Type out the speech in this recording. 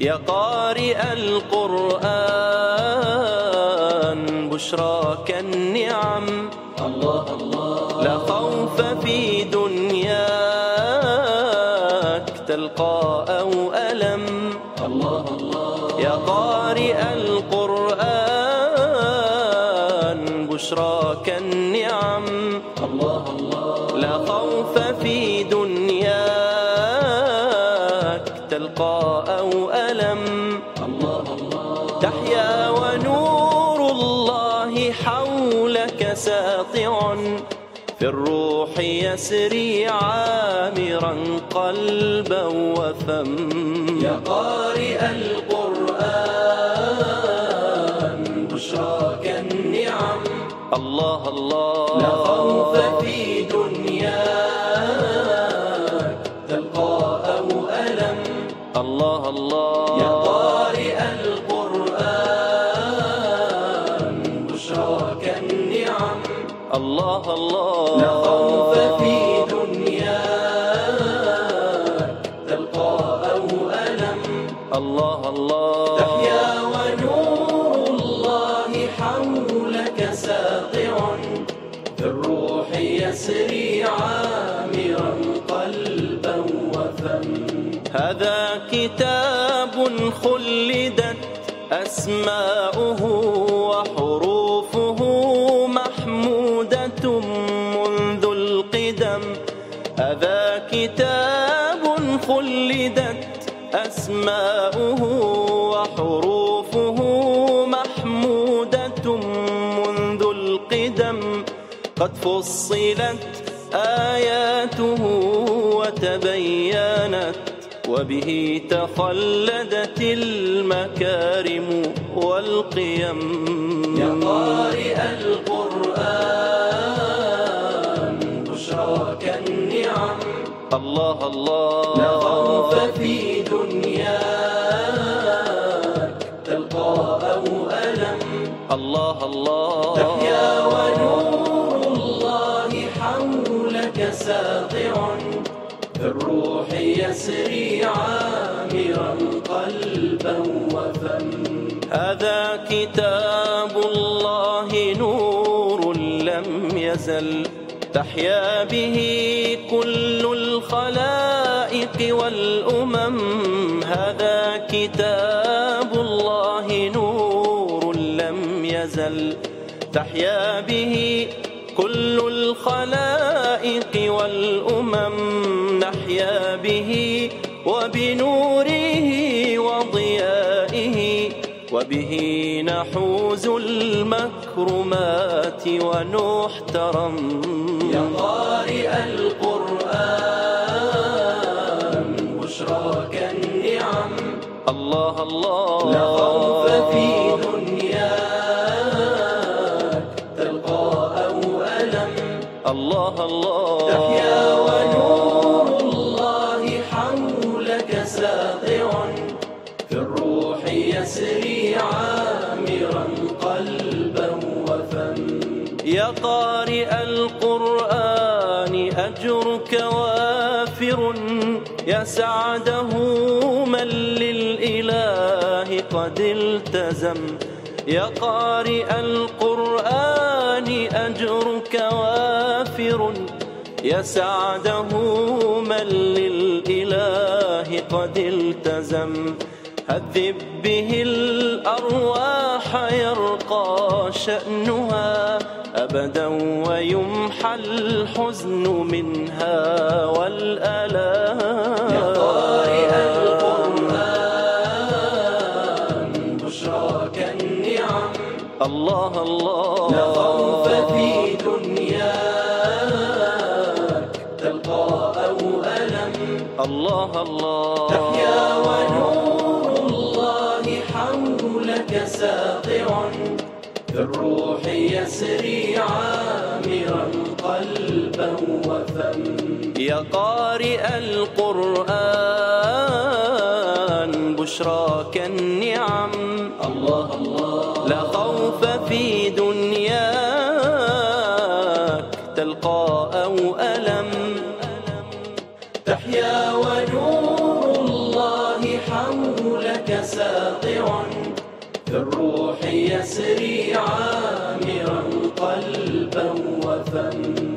يا قارئ القرآن بشراك النعم. الله الله لا خوف في دنياك تلقى أو ألم. الله الله يا قارئ القرآن بشراك النعم. الله الله لا خوف في دنياك تلقى أو ألم. الله الله تحيا ونور الله حولك ساطع في الروح يسري عامرا قلبا وفم. يا قارئ القرآن بشراك النعم. الله الله لا خوف في دنياك تلقى أو ألم. الله الله يا قارئ القرآن بشراك النعم. الله الله لا خوف في دنياك تلقى أو ألم. الله الله تحيا ونور الله حولك ساطع في الروح يسري عامرا قلبا وفم. هذا كتاب خلدت أسماؤه وحروفه محمودة منذ القدم. هذا كتاب خلدت أسماؤه وحروفه محمودة منذ القدم. قد فصلت آياته وتبينت وبه تخلدت المكارم والقيم. يا قارئ القرآن بشراك النعم. الله الله لا خوف في دنياك تلقى أو ألم. الله الله تحيا ونور الله حولك ساطع في الروح يسري عامرا قلبا وفم. هذا كتاب الله نور لم يزل تحيا به كل الخلائق والأمم. هذا كتاب الله نور لم يزل تحيا به كل الخلائق والأمم. نحيا به وبنوره وضيائه وبه نحوز المكرمات ونحترم. يا قارئ القرآن بشراك النعم. الله الله لا خوف في دنياك تلقى أو ألم. الله الله تحيا ونور الله حولك ساطع في الروح يسري عامرا قلبا وفم. يا قارئ القرآن أجرك وافر يا سعده من للإله قد التزم. يا قارئ القرآن أجرك وافر يا سعده من للإله قد التزم. هذب به الأرواح يرقى شأنها أبدا ويمحى الحزن منها والآلام. يا قارئ القرآن بشراك النعم. الله الله لا خوف في دنياك تلقى أو ألم. الله الله تحيا ونور الله حولك ساطع في الروح يسري عامرا قلبا وفم. يا قارئ القرآن بشراك النعم. الله الله لا خوف في دنياك تلقى أو ألم. تحيا ونور الله حولك ساطع في الروح يسري عامرا قلبا وفما.